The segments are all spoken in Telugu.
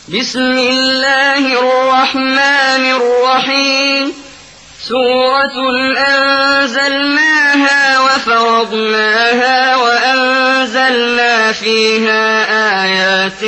بسم الله الرحمن الرحيم سورة أنزلناها وفرضناها وأنزلنا فيها آيات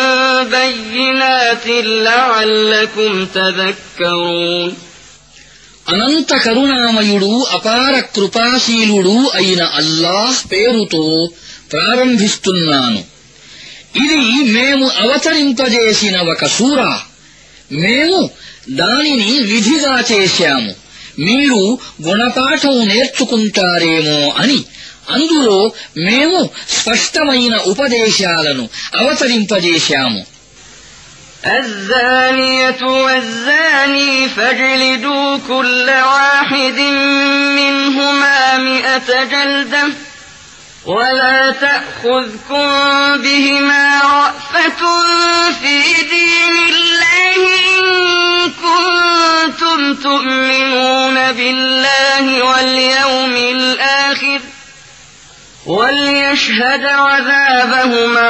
بينات لعلكم تذكرون అనంత కరుణామయుడు అపార కృపాశీలుడు అయిన అల్లాహ్ పేరుతో ప్రారంభిస్తున్నాను. ఇది మేము అవతరింపజేసిన ఒక సూరా. మేము దానిని విధిగా చేశాము, మీరు గుణపాఠం నేర్చుకుంటారేమో అని. అందులో మేము స్పష్టమైన ఉపదేశాలను అవతరింపజేశాము. الزانية والزاني فاجلدوا كل واحد منهما 100 جلدة ولا تأخذكم بهما رأفة في دين الله إن كنتم تؤمنون بالله واليوم الآخر وليشهد عذابهما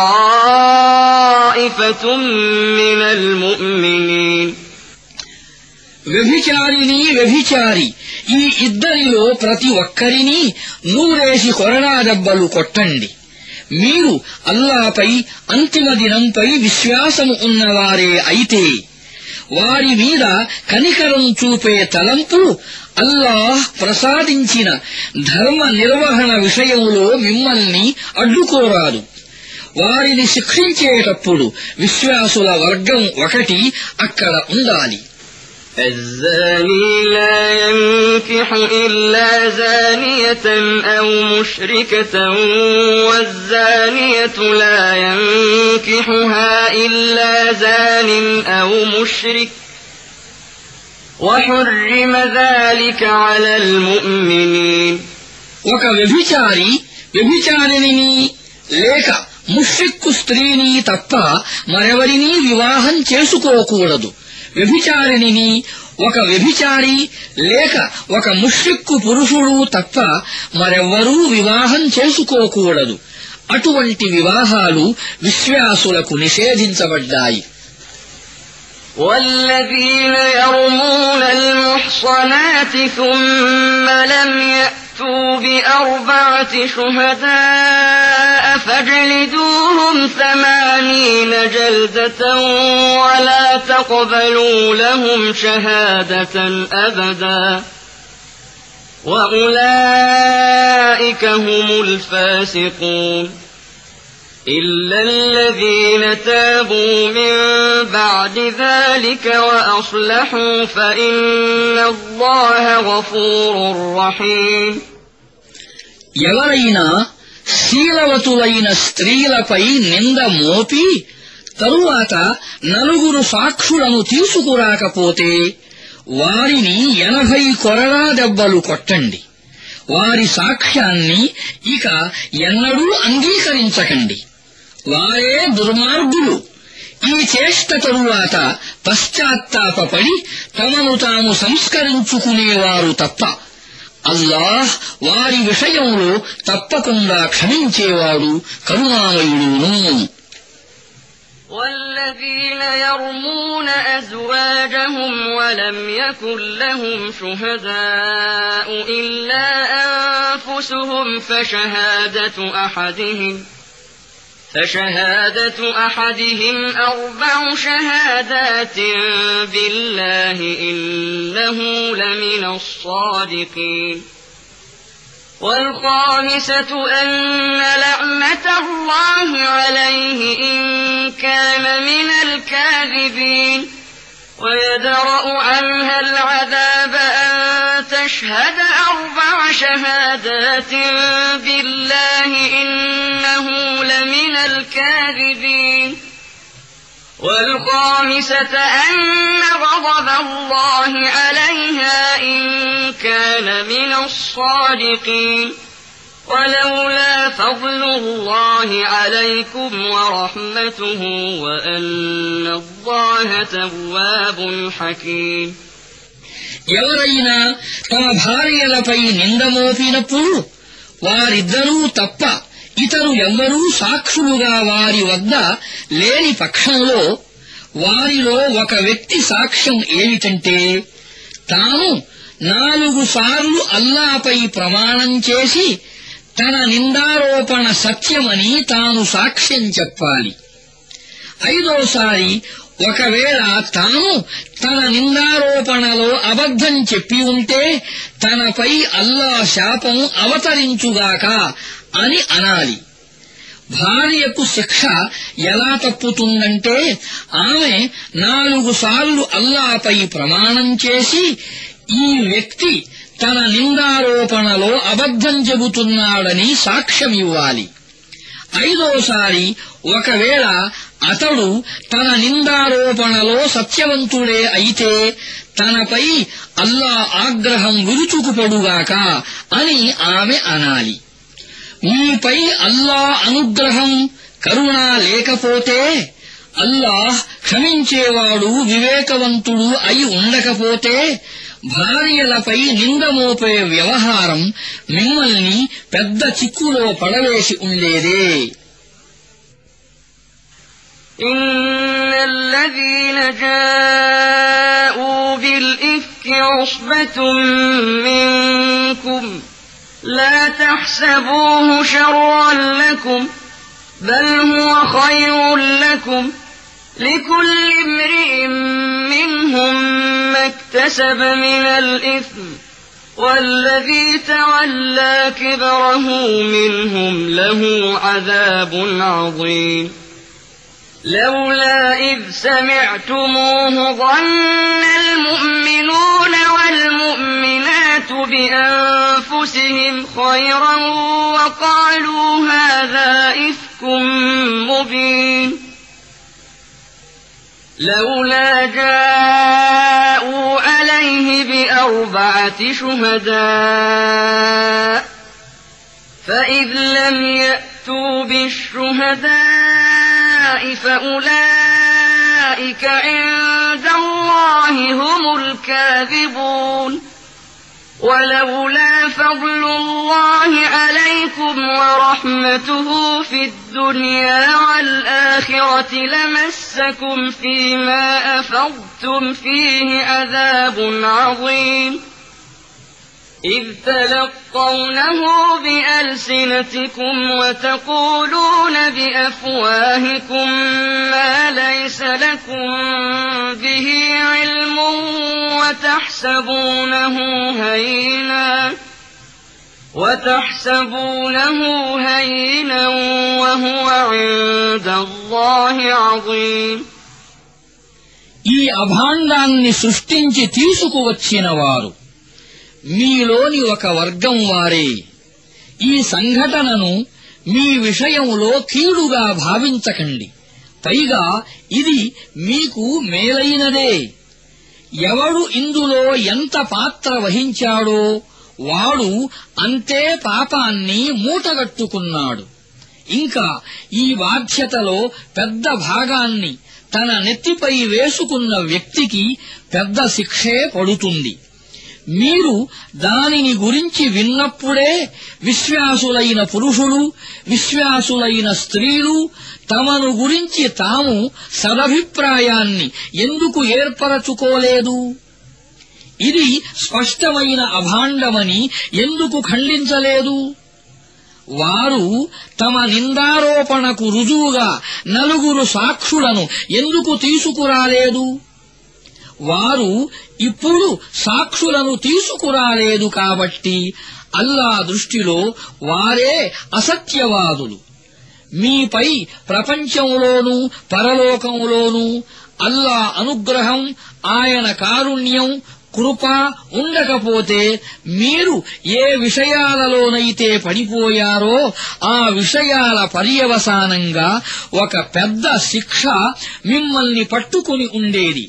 طائفة من المؤمنين. వ్యభిచారిని వ్యభిచారి ఈ ఇద్దరిలో ప్రతి ఒక్కరిని నూరేసి కొరడా దెబ్బలు కొట్టండి. మీరు అల్లాపై అంతిమ దినంపై విశ్వాసము ఉన్నవారే అయితే వారి మీద కనికరం చూపే తలంపు అల్లాహ్ ప్రసాదించిన ధర్మ నిర్వహణ విషయంలో మిమ్మల్ని అడ్డుకోరాదు. వారిని శిక్షించేటప్పుడు విశ్వాసుల వర్గం ఒకటి అక్కడ ఉండాలి. الزاني لا ينكح إلا زانية أو مشركة والزانية لا ينكحها إلا زان أو مشرك وحرم ذلك على المؤمنين. ఒక వ్యభిచారి వ్యభిచారిణిని లేక ముష్రిక్కు స్త్రీని తప్ప మరెవరినీ వివాహం చేసుకోకూడదు. వ్యభిచారిణిని ఒక వ్యభిచారి లేక ఒక ముష్రిక్కు పురుషుడు తప్ప మరెవ్వరూ వివాహం చేసుకోకూడదు. అటువంటి వివాహాలు విశ్వాసులకు నిషేధించబడ్డాయి. والذين يرمون المحصنات ثم لم يأتوا ب4 شهداء فاجلدوهم 80 جلدة ولا تقبلوا لهم شهادة أبدا وأولئك هم الفاسقون إلا الذين تابوا من بعد ذلك وأصلحوا فإن الله غفور رحيم. ఎవరైనా శీలవతులైన స్త్రీలపై నింద మోపి తరువాత 4 సాక్షులను తీసుకురాకపోతే వారిని 80 కొరడా దెబ్బలు కొట్టండి. వారి సాక్ష్యాన్ని ఇక ఎన్నడూ అంగీకరించకండి. వారే దుర్మార్గులు. ఈ చేష్ట తరువాత పశ్చాత్తాపపడి తమను తాము సంస్కరించుకునేవారు తప్ప అల్లాహ్ వారి విషయంలో తప్పకుండా క్షమించేవాడు కరుణామయుడును. والذين يرمون أزواجهم ولم يكن لهم شهداء إلا أنفسهم فشهادة أحدهم 4 شهادات بالله إنه لمن الصادقين. والخامسة أن لعنة الله عليه إن كان من الكاذبين ويدرأ عنها العذاب أن تشهد 4 شهادات بالله إنه لمن الكاذبين. والخامسة أن غضب الله عليها إن كان من الصادقين ولولا فضل الله عليكم ورحمته وأن الله تواب حكيم. ఎవరైనా తమ భార్యలపై నింద మోపినప్పుడు వారిద్దరూ తప్ప ఇతరు ఎవ్వరూ సాక్షులుగా వారి వద్ద లేని పక్షంలో వారిలో ఒక వ్యక్తి సాక్ష్యం ఏమిటంటే తాను 4 సార్లు అల్లాపై ప్రమాణం చేసి తన నిందారోపణ సత్యమని తాను సాక్ష్యం చెప్పాలి. 5వసారి ఒకవేళ తాను తన నిందారోపణలో అబద్ధం చెప్పి ఉంటే తనపై అల్లా శాపం అవతరించుగాక అని అనాలి. భార్యకు శిక్ష ఎలా తప్పుతుందంటే ఆమె 4 సార్లు అల్లాపై ప్రమాణం చేసి ఈ వ్యక్తి తన నిందారోపణలో అబద్ధం చెబుతున్నాడని సాక్ష్యమివ్వాలి. 5వసారి ఒకవేళ అతడు తన నిందారోపణలో సత్యవంతుడే అయితే తనపై అల్లా ఆగ్రహం విరుచుకుపడుగాక అని ఆమె అనాలి. మీపై అల్లా అనుగ్రహం కరుణ లేకపోతే అల్లాహ్ క్షమించేవాడు వివేకవంతుడు అయి ఉండకపోతే భార్యలపై నిందమోపే వ్యవహారం మిమ్మల్ని పెద్ద చిక్కులో పడవేసి ఉండేదే. إن الذين جاءوا بالإفك عصبة منكم لا تحسبوه شرا لكم بل هو خير لكم لكل امرئ منهم ما اكتسب من الإثم والذي تولى كبره منهم له عذاب عظيم لولا إذ سمعتموه ظن المؤمنون والمؤمنات بأنفسهم خيرا وقالوا هذا إفك مبين لولا جاءوا عليه ب4 شهداء فإذ لم يأتوا بالشهداء فأولئك عند الله هم الكاذبون ولولا فضل الله عليكم ورحمته في الدنيا والآخرة لمسكم فيما أفضتم فيه عذاب عظيم إذ تلقونه بألسنتكم وتقولون بأفواهكم ما ليس لكم به علم وتحسبونه هينا وهو عند الله عظيم ఈ అభాండాన్ని సృష్టించి తీసుకువచ్చినవారు మీలోని ఒక వర్గం వారే. ఈ సంఘటనను మీ విషయంలో కీడుగా భావించకండి. పైగా ఇది మీకు మేలైనదే. ఎవడు ఇందులో ఎంత పాత్ర వహించాడో వాడు అంతే పాపాన్ని మూటగట్టుకున్నాడు. ఇంకా ఈ బాధ్యతలో పెద్ద భాగాన్ని తన నెత్తిపై వేసుకున్న వ్యక్తికి పెద్ద శిక్షే పడుతుంది. మీరు దానిని గురించి విన్నప్పుడే విశ్వాసులైన పురుషులు విశ్వాసులైన స్త్రీలు తమను గురించి తాము సదభిప్రాయాన్ని ఎందుకు ఏర్పరచుకోలేదు? ఇది స్పష్టమైన అభాండమని ఎందుకు ఖండించలేదు? వారు తమ నిందారోపణకు రుజువుగా 4 సాక్షులను ఎందుకు తీసుకురాలేదు? వారు ఇప్పుడు సాక్షులను తీసుకురాలేదు కాబట్టి అల్లా దృష్టిలో వారే అసత్యవాదులు. మీపై ప్రపంచంలోనూ పరలోకంలోనూ అల్లా అనుగ్రహం, ఆయన కారుణ్యం, కృప ఉండకపోతే మీరు ఏ విషయాలలోనైతే పడిపోయారో ఆ విషయాల పర్యవసానంగా ఒక పెద్ద శిక్ష మిమ్మల్ని పట్టుకుని ఉండేది.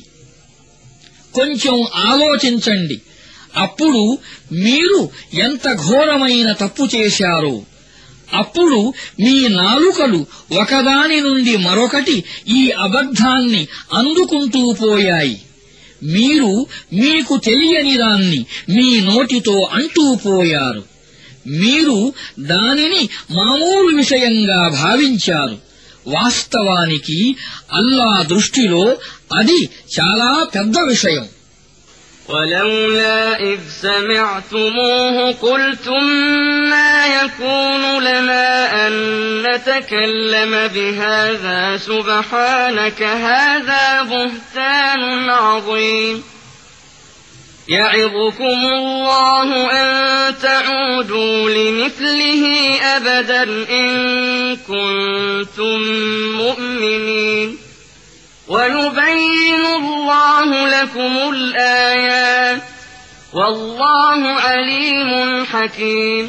కొంచెం ఆలోచించండి. అప్పుడు మీరు ఎంత ఘోరమైన తప్పు చేశారో. అప్పుడు మీ నాలుకలు ఒకదాని నుండి మరొకటి ఈ అబద్ధాన్ని అందుకుంటూ పోయాయి. మీరు మీకు తెలియని దాన్ని మీ నోటితో అంటూ పోయారు. మీరు దానిని మామూలు విషయంగా భావించారు. వాస్తవానికి అల్లా దృష్టిలో అది చాలా పెద్ద విషయం. ولولا إذ سمعتموه قلتم ما يكون لنا أن نتكلم بهذا سبحانك هذا بهتان عظيم يعظكم الله أن تعودوا لمثله أبدا إن كنتم مؤمنين ويبين الله لكم الآيات والله عليم حكيم.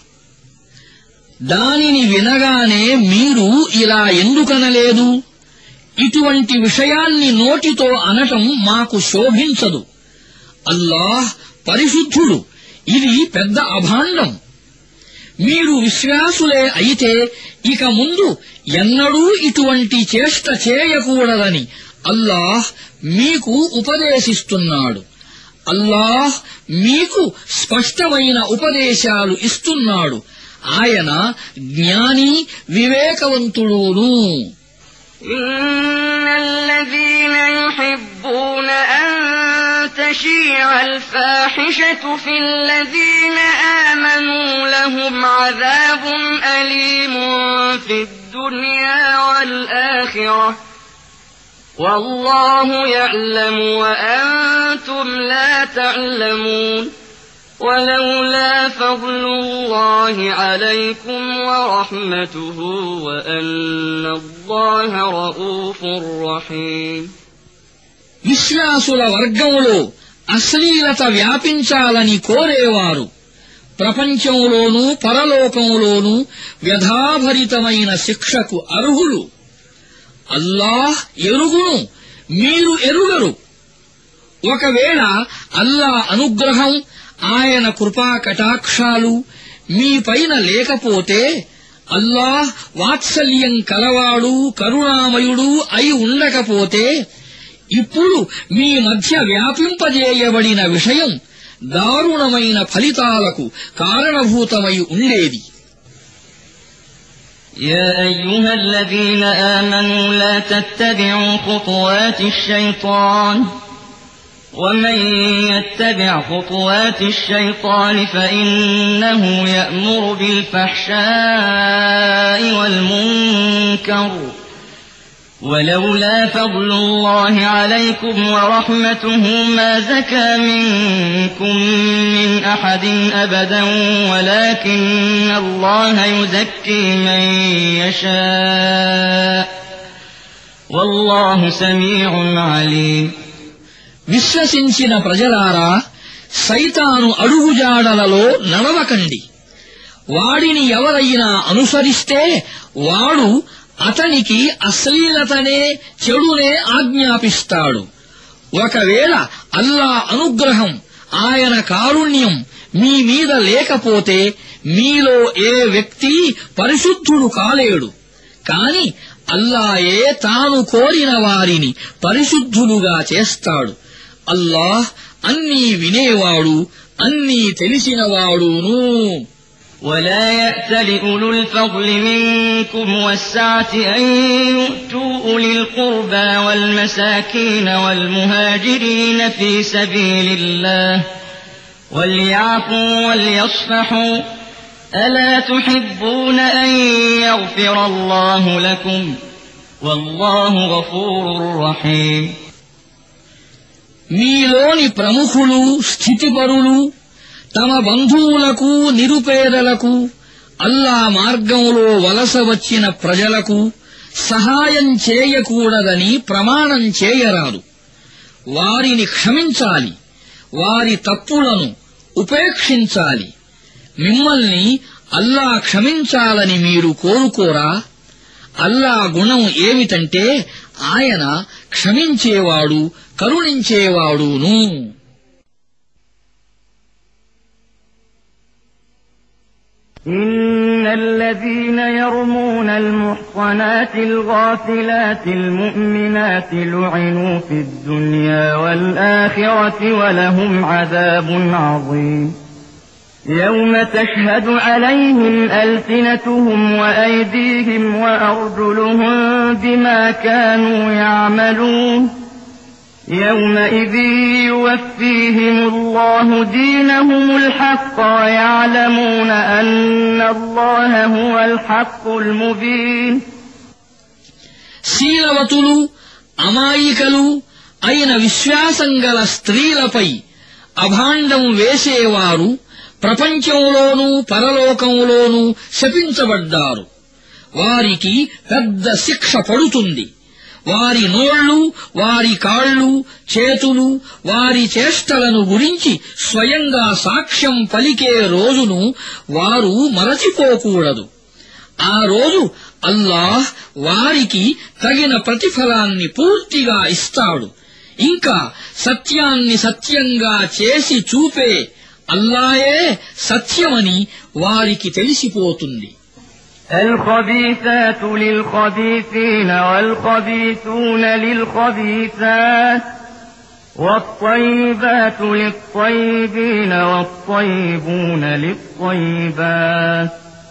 దానిని వినగానే మీరు ఇలా ఎందుకనలేదు? ఇటువంటి విషయాన్ని నోటితో అనటం మాకు శోభించదు. అల్లాహ్ పరిశుద్ధుడు, ఇది పెద్ద అభాండం. మీరు విశ్వాసులే అయితే ఇక ముందు ఎన్నడూ ఇటువంటి చేష్ట చేయకూడదని అల్లాహ్ మీకు ఉపదేశిస్తున్నాడు. అల్లాహ్ మీకు స్పష్టమైన ఉపదేశాలు ఇస్తున్నాడు. ఆయన జ్ఞాని వివేకవంతుడును. إن الذين يحبون أن تشيع الفاحشة في الذين آمنوا لهم عذاب أليم في الدنيا والآخرة والله يعلم وأنتم لا تعلمون ولولا فضل الله عليكم ورحمته وأن الله رؤوف رحيم. విశ్వాసుల వర్గంలో అశ్లీలత వ్యాపించాలని కోరేవారు ప్రపంచంలోనూ పరలోకంలోనూ వ్యధాభరితమైన శిక్షకు అర్హులు. అల్లాహ్ ఎరుగును, మీరు ఎరుగరు. ఒకవేళ అల్లా అనుగ్రహం, ఆయన కృపా కటాక్షాలు మీపైన లేకపోతే, అల్లాహ్ వాత్సల్యం కలవాడు కరుణామయుడు అయి ఉండకపోతే, ఇప్పుడు మీ మధ్య వ్యాపింపజేయబడిన విషయం దారుణమైన ఫలితాలకు కారణభూతమై ఉండేది. يا أيها الذين آمنوا لا تتبعوا خطوات الشيطان ومن يتبع خطوات الشيطان فإنه يأمر بالفحشاء والمنكر ولولا فضل الله عليكم ورحمته ما زكى منكم من أحد أبدا ولكن الله يزكي من يشاء والله سميع عليم. విశ్వసించిన ప్రజలారా, సైతాను అడుగుజాడలలో నడవకండి. వాడిని ఎవరైనా అనుసరిస్తే వాడు అతనికి అశ్లీలతనే చెడునే ఆజ్ఞాపిస్తాడు. ఒకవేళ అల్లా అనుగ్రహం, ఆయన కారుణ్యం మీ మీద లేకపోతే మీలో ఏ వ్యక్తి పరిశుద్ధుడు కాలేడు. కాని అల్లాయే తాను కోరిన వారిని పరిశుద్ధులుగా చేస్తాడు. అల్లాహ్ అన్నీ వినేవాడు, అన్నీ తెలిసినవాడును. ولا يأتل أولو الفضل منكم والسعة أن يؤتوا أولي القربى والمساكين والمهاجرين في سبيل الله وليعفوا وليصفحوا ألا تحبون أن يغفر الله لكم والله غفور رحيم. మీలోని ప్రముఖులు, స్థితిపరులు తమ బంధువులకు, నిరుపేదలకు, అల్లా మార్గంలో వలస వచ్చిన ప్రజలకు సహాయం చేయకూడదని ప్రమాణం చేయరాదు. వారిని క్షమించాలి, వారి తప్పులను ఉపేక్షించాలి. మిమ్మల్ని అల్లా క్షమించాలని మీరు కోరుకోరా? అల్లా గుణం ఏమిటంటే ఆయన క్షమించేవాడు, కరుణించేవాడును. إن الذين يرمون المحصنات الغافلات المؤمنات لعنوا في الدنيا والآخرة ولهم عذاب عظيم. يوم تشهد عليهم ألسنتهم وأيديهم وأرجلهم بما كانوا يعملون يومئذ يوفيهم الله دينهم الحق ويعلمون أن الله هو الحق المبين శీలవతులు అమాయికలు అయిన విశ్వాసం గల స్త్రీలపై అభాండం వేసేవారు ప్రపంచంలోనూ పరలోకంలోనూ శపించబడ్డారు. వారికి పెద్ద శిక్ష పడుతుంది. వారి నోళ్లు, వారి కాళ్లు, చేతులు, వారి చేష్టలను గురించి స్వయంగా సాక్ష్యం పలికే రోజును వారు మరచిపోకూడదు. ఆ రోజు అల్లాహ్ వారికి తగిన ప్రతిఫలాన్ని పూర్తిగా ఇస్తాడు. ఇంకా సత్యాన్ని సత్యంగా చేసి చూపే అల్లాయే సత్యమని వారికి తెలిసిపోతుంది. الخبيثات للخبيثين والخبيثون للخبيثات والطيبات للطيبين والطيبون للطيبات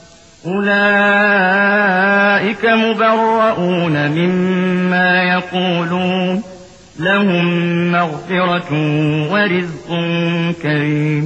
أولئك مبرؤون مما يقولون لهم مغفرة ورزق كريم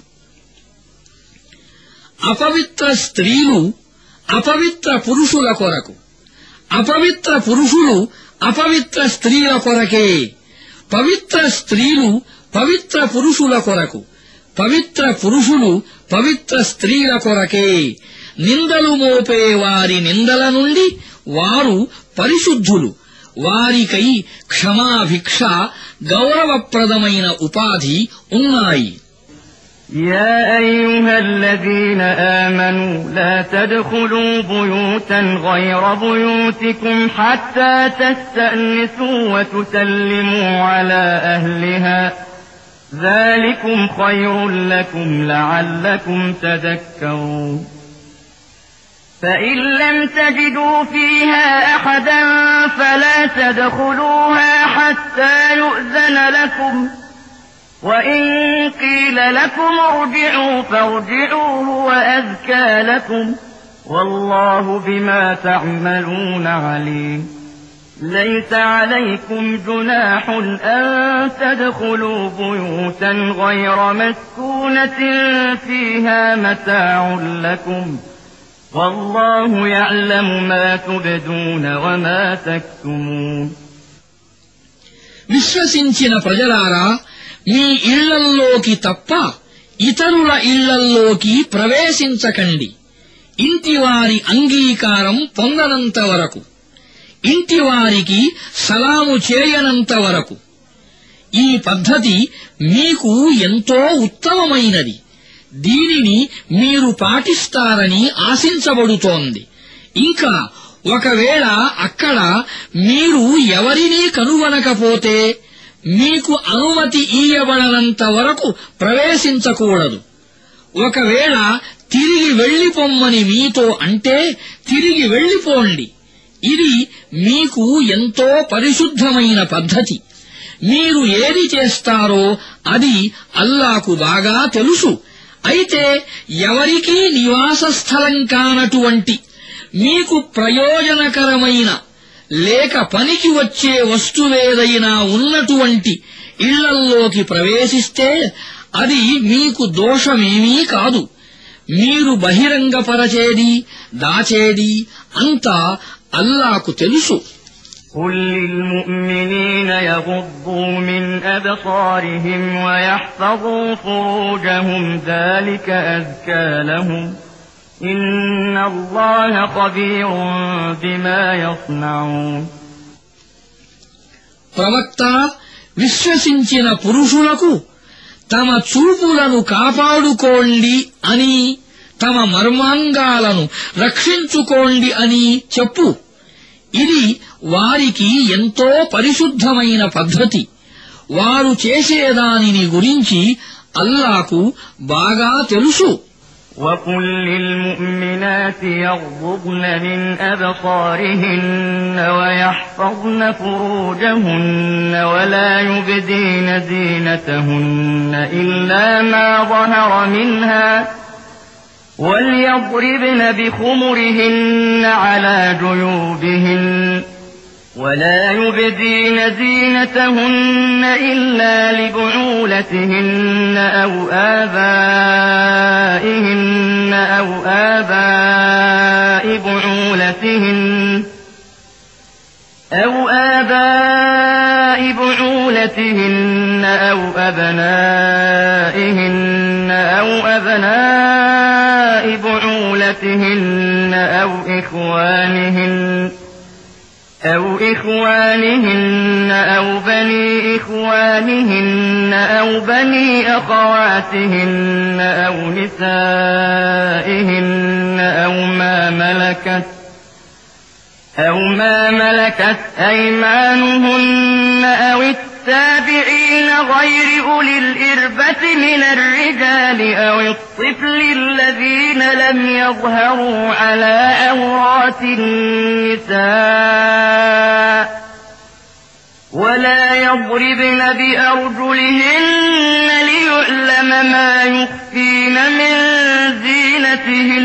అపవిత్ర స్త్రీలు అపవిత్ర పురుషుల కొరకు, అపవిత్ర పురుషులు అపవిత్ర స్త్రీల కొరకే, పవిత్ర స్త్రీలు పవిత్ర పురుషుల కొరకు, పవిత్ర పురుషులు పవిత్ర స్త్రీల కొరకే. నిందలు మోపే వారి నిందల నుండి వారు పరిశుద్ధులు. వారికై క్షమాభిక్ష, గౌరవప్రదమైన ఉపాధి ఉన్నాయి. يا أيها الذين آمنوا لا تدخلوا بيوتا غير بيوتكم حتى تستأنسوا وتسلموا على أهلها ذلكم خير لكم لعلكم تذكرون فإن لم تجدوا فيها أحدا فلا تدخلوها حتى يؤذن لكم وإن قيل لكم ارجعوا فارجعوا هو أزكى لكم والله بما تعملون عليم ليس عليكم جناح أن تدخلوا بيوتا غير مسكونة فيها متاع لكم والله يعلم ما تبدون وما تكتمون విశ్వసించిన ప్రజలారా, మీ ఇళ్లల్లోకి తప్ప ఇతరుల ఇళ్లల్లోకి ప్రవేశించకండి. ఇంటివారి అంగీకారం పొందనంత వరకు, ఇంటివారికి సలాము చేయనంత వరకు. ఈ పద్ధతి మీకు ఎంతో ఉత్తమమైనది. దీనిని మీరు పాటిస్తారని ఆశించబడుతోంది. ఇంకా ఒకవేళ అక్కడ మీరు ఎవరినీ కనుగొనకపోతే మీకు అనుమతి ఇయ్యబడనంత వరకు ప్రవేశించకూడదు. ఒకవేళ తిరిగి వెళ్లిపొమ్మని మీతో అంటే తిరిగి వెళ్లిపోండి. ఇది మీకు ఎంతో పరిశుద్ధమైన పద్ధతి. మీరు ఏది చేస్తారో అది అల్లాకు బాగా తెలుసు. అయితే ఎవరికీ నివాస స్థలం కానటువంటి, మీకు ప్రయోజనకరమైన లేక పనికి వచ్చే వస్తువేదైనా ఉన్నటువంటి ఇళ్లల్లోకి ప్రవేశిస్తే అది మీకు దోషమేమీ కాదు. మీరు బహిరంగపరచేది, దాచేది అంతా అల్లాకు తెలుసు. قل للمؤمنين يغضوا من أبصارهم ويحفظوا فروجهم ذلك أزكى لهم إن الله خبير بما يصنعون ప్రవక్త, విశ్వసించిన పురుషులకు తమ చూపులను కాపాడుకోండి అని, తమ మర్మాంగాలను రక్షించుకోండి అని చెప్పు. ఇది వారికి ఎంతో పరిశుద్ధమైన పద్ధతి. వారు చేసేదానిని గురించి అల్లాకు బాగా తెలుసు. وقل للمؤمنات يغضضن من أبصارهن ويحفظن فروجهن ولا يبدين زينتهن إلا ما ظهر منها وليضربن بخمرهن على جيوبهن ولا يبدين زينتهن إلا لبعولتهن أو آبائهن أو آباء بعولتهن أو أبنائهن أو أبناء بعولتهن أو إخوانهن أو بني إخوانهن أو بني أخواتهن أو نسائهن أو ما ملكت أيمانهن أو التابعين غير أولي الإربة من الرجال أو الطفل الذين لم يظهروا على عورات النساء ولا يضربن بأرجلهن ليعلم ما يخفين من زينتهن.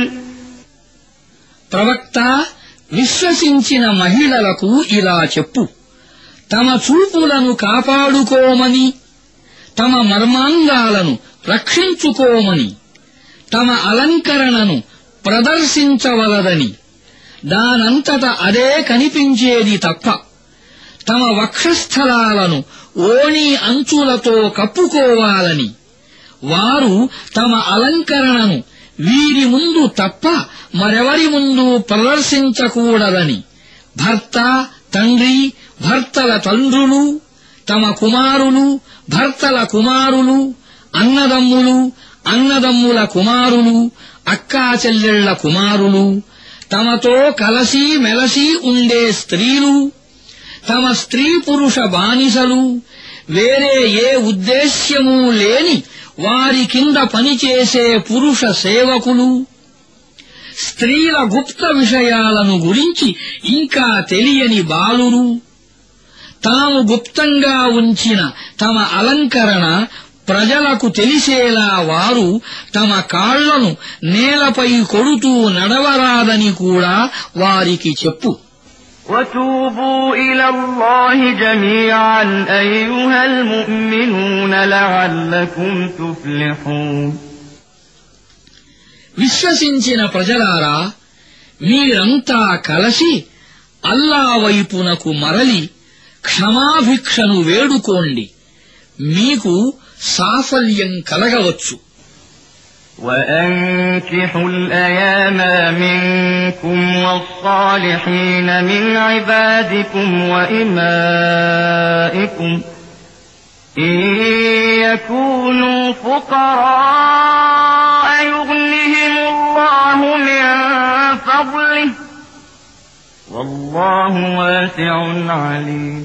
ప్రవక్త విశ్వసించిన మహిళలకు ఇలా చెప్పు, తమ చూపులను కాపాడుకోమని, తమ మర్మాంగాలను రక్షించుకోమని, తమ అలంకరణను ప్రదర్శించవలదని, దానంతట అదే కనిపించేది తప్ప తమ వక్షస్థలాలను ఓణి అంచులతో కప్పుకోవాలని, వారు తమ అలంకరణను వీరి ముందు తప్ప మరెవరి ముందు ప్రదర్శించకూడదని, భర్త, తండ్రి, భర్తల తండ్రులు, తమ కుమారులు, భర్తల కుమారులు, అన్నదమ్ములు, అన్నదమ్ముల కుమారులు, అక్కా చెల్లెళ్ల కుమారులు, తమతో కలసి మెలసి ఉండే స్త్రీలు, తమ స్త్రీ పురుష బానిసలు, వేరే ఏ ఉద్దేశ్యమూ లేని వారి కింద పనిచేసే పురుష సేవకులు, స్త్రీల గుప్త విషయాలను గురించి ఇంకా తెలియని బాలురు, తాము గుప్తంగా ఉంచిన తమ అలంకరణ ప్రజలకు తెలిసేలా వారు తమ కాళ్లను నేలపై కొడుతూ నడవరాదని కూడా వారికి చెప్పు. وتوبوا إلى الله جميعا أيها المؤمنون لعلكم تفلحون. విశ్వసించిన ప్రజలారా, మీరంతా కలసి అల్లా వైపునకు మరలి క్షమాభిక్షను వేడుకోండి, మీకు సాఫల్యం కలగవచ్చు. وأنكحوا الأيام منكم والصالحين من عبادكم وإمائكم إن يكونوا فقراء يغنهم الله من فضله والله واسع عليم.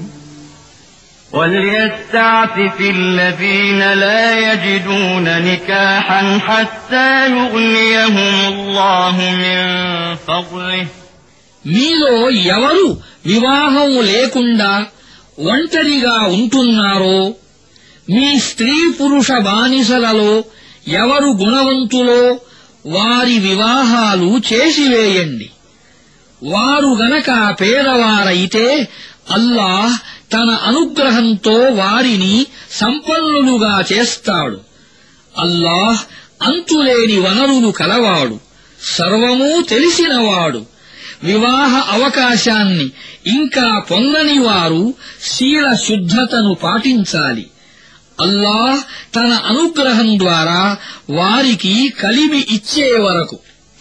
وليستعفف الذين لا يجدون نكاحا حتى يغنيهم الله من فضله. మీలో ఎవరు వివాహం లేకుండా ఒంటరిగా ఉంటున్నారో, మీ స్త్రీ పురుష బానిసలలో ఎవరు గుణవంతులో వారి వివాహాలు చేసివేయండి. వారు గనక పేదవారైతే అల్లాహ్ తన అనుగ్రహంతో వారిని సంపన్నులుగా చేస్తాడు. అల్లాహ్ అంతులేని వనరులు కలవాడు, సర్వమూ తెలిసినవాడు. వివాహ అవకాశాన్ని ఇంకా పొందని వారు శీల శుద్ధతను పాటించాలి. అల్లాహ్ తన అనుగ్రహం ద్వారా వారికి కలిమి ఇచ్చే వరకు.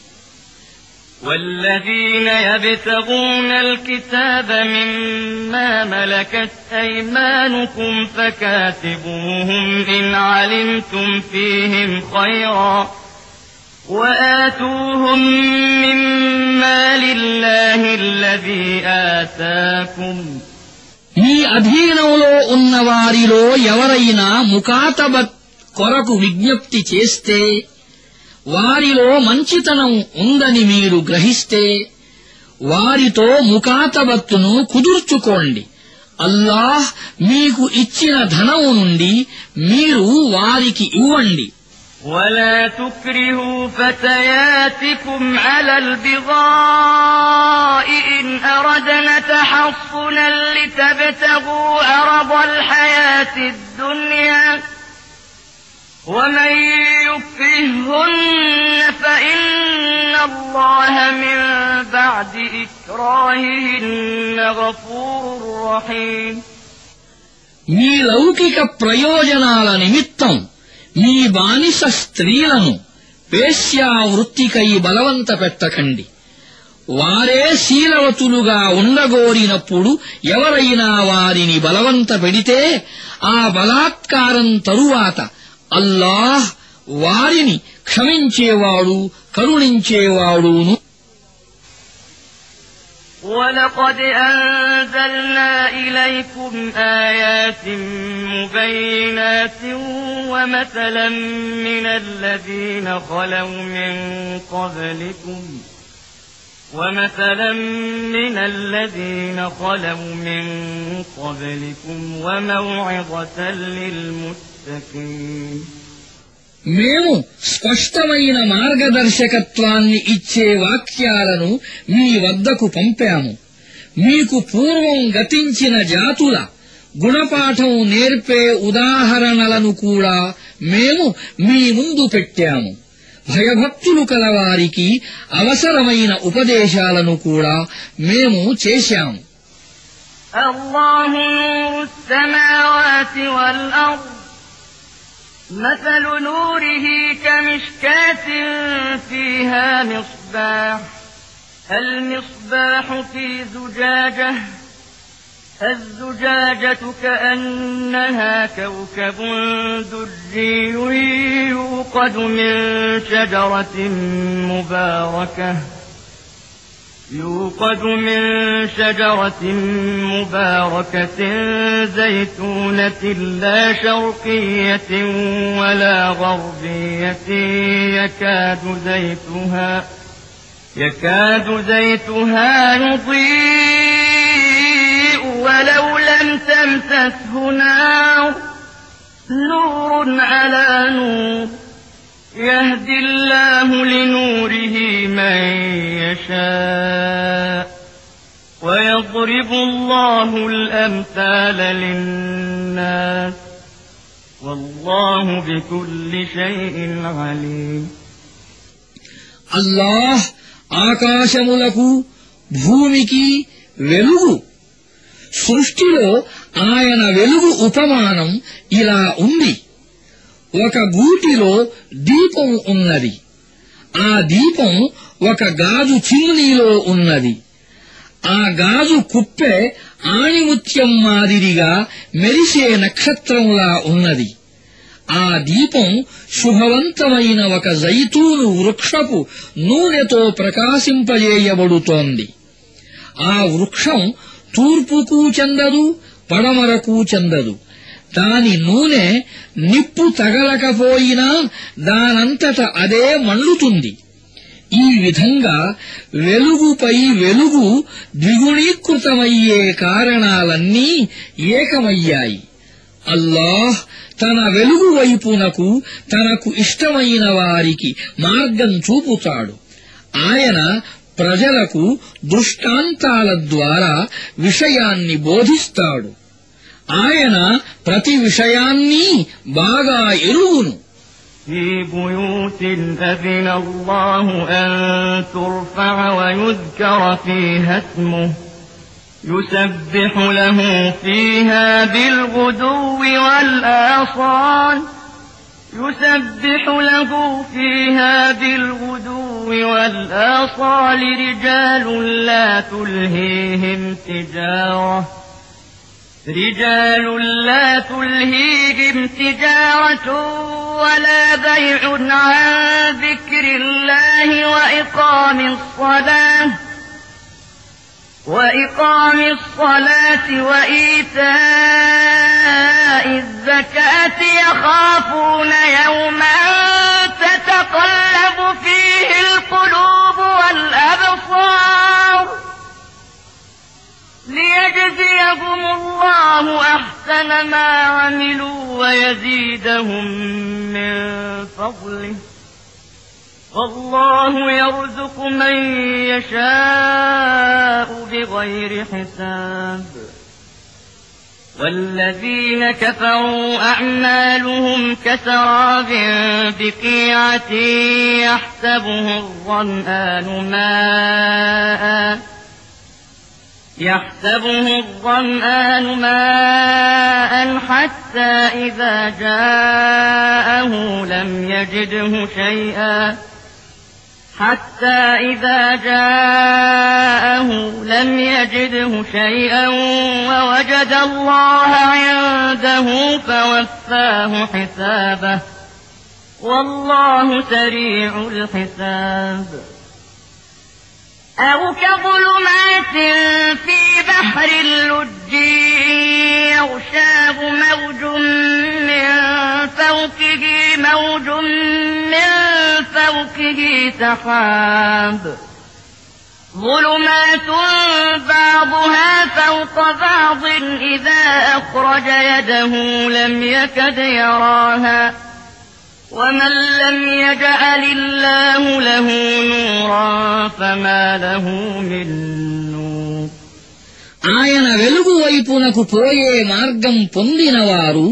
والذين يبتغون الكتاب مما ملكت أيمانكم فكاتبوهم إن علمتم فيهم خيرا وآتوهم مما لله الذي آتاكم. మీ అధీనంలో ఉన్న వారిలో ఎవరైనా ముకాతబత్ కొరకు విజ్ఞప్తి చేస్తే వారిలో మంచితనం ఉందని మీరు గ్రహిస్తే వారితో ముకాతబత్తును కుదుర్చుకోండి. అల్లాహ్ మీకు ఇచ్చిన ధనం నుండి మీరు వారికి ఇవ్వండి. ولا تكرهوا فتياتكم على البغاء إن أردنا تحصنا لتبتغوا عرض الحياة الدنيا ومن يكرههن فإن الله من بعد إكراههن غفور رحيم. మీ లౌకిక ప్రయోజనాల నిమిత్తం మీ బానిస స్త్రీలను వేశ్యావృత్తికై బలవంత పెట్టకండి. వారే శీలవతులుగా ఉండగోరినప్పుడు ఎవరైనా వారిని బలవంత పెడితే ఆ బలాత్కారం తరువాత అల్లాహ్ వారిని క్షమించేవాడు కరుణించేవాడును. وَلَقَدْ أَنزَلْنَا إِلَيْكُمْ آيَاتٍ مُبَيِّنَاتٍ وَمَثَلًا مِّنَ الَّذِينَ خَلَوْا مِن قَبْلِكُمْ وَمَوْعِظَةً لِّلْمُتَّقِينَ. మేము స్పష్టమైన మార్గదర్శకత్వాన్ని ఇచ్చే వాక్యాలను మీ వద్దకు పంపాము. మీకు పూర్వం గతించిన జాతుల గుణపాఠం నేర్పే ఉదాహరణలను కూడా మేము మీ ముందు పెట్టాము. భయభక్తులు కలవారికి అవసరమైన ఉపదేశాలను కూడా మేము చేశాము. అల్లాహు నూరు السماوات والأرض مثل نوره كمشكاة فيها مصباح المصباح في زجاجة الزجاجة كأنها كوكب دري يوقد من شجرة مباركة زيتونة لا شرقية ولا غربية يكاد زيتها يضيء ولو لم تمسسه نور على نور يهدي الله لنوره من يشاء ويضرب الله الأمثال للناس والله بكل شيء عليم. అల్లాహ్ ఆకాశములకు భూమికి వెలుగు. సృష్టిలో ఆయన వెలుగు ఉపమానం ఇలా ఉంది. ఒక గూటిలో దీపం ఉన్నది. ఆ దీపం ఒక గాజు చిమ్నీలో ఉన్నది. ఆ గాజు కుప్పె ఆణిముత్యం మాదిరిగా మెరిసే నక్షత్రంలా ఉన్నది. ఆ దీపం శుభవంతమైన ఒక జైతూను వృక్షపు నూనెతో ప్రకాశింపజేయబడుతోంది. ఆ వృక్షం తూర్పుకు చెందదు, పడమరకు చెందదు. దాని నూనె నిప్పు తగలకపోయినా దానంతట అదే మండుతుంది. ఈ విధంగా వెలుగుపై వెలుగు ద్విగుణీకృతమయ్యే కారణాలన్నీ ఏకమయ్యాయి. అల్లాహ్ తన వెలుగు వైపునకు తనకు ఇష్టమైన వారికి మార్గం చూపుతాడు. ఆయన ప్రజలకు దృష్టాంతాల ద్వారా విషయాన్ని బోధిస్తాడు. ఆయన ప్రతి విషయాన్ని బాగా ఎరుగును. في بيوت أذن الله أن ترفع ويذكر فيها اسمه يسبح له فيها بالغدو والآصال رجال لا تلهيهم تجارة ولا بيع عن ذكر الله وإقام الصلاة وإيتاء الزكاة يخافون يوما تتقلب فيه القلوب والأبصار ليجزيهم الله أحسن ما عملوا ويزيدهم من فضله والله يرزق من يشاء بغير حساب والذين كفروا أعمالهم كسراب بقيعة يحسبه الظمآن ماء حتى إذا جاءه لم يجده شيئا ووجد الله عنده فوفاه حسابه والله سريع الحساب أو كظلمات في بحر اللج يغشاه موج من فوقه سحاب ظلمات بعضها فوق بعض إذا أخرج يده لم يكد يراها ومن لم يجعل الله له نورا فما له من نور ఆయన వెలుగు వైపునకు పోయే మార్గం పొందినవారు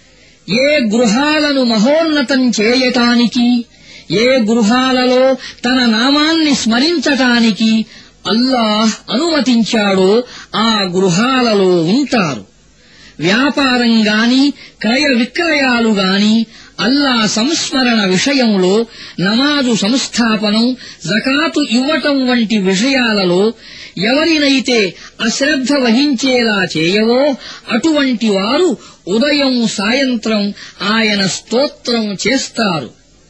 ఏ గృహాలను మహోన్నతం చేయటానికి ఏ గృహాలలో తన నామాన్ని స్మరించటానికి అల్లాహ్ అనుమతించాడో ఆ గృహాలలో ఉంటారు. వ్యాపారం గాని క్రయ విక్రయాలు గాని అల్లా సంస్మరణ విషయంలో నమాజు సంస్థాపనం జకాతు ఇవ్వటం వంటి విషయాలలో ఎవరినైతే అశ్రద్ధ వహించేలా చేయవో అటువంటి వారు ఉదయం సాయంత్రం ఆయన స్తోత్రం చేస్తారు.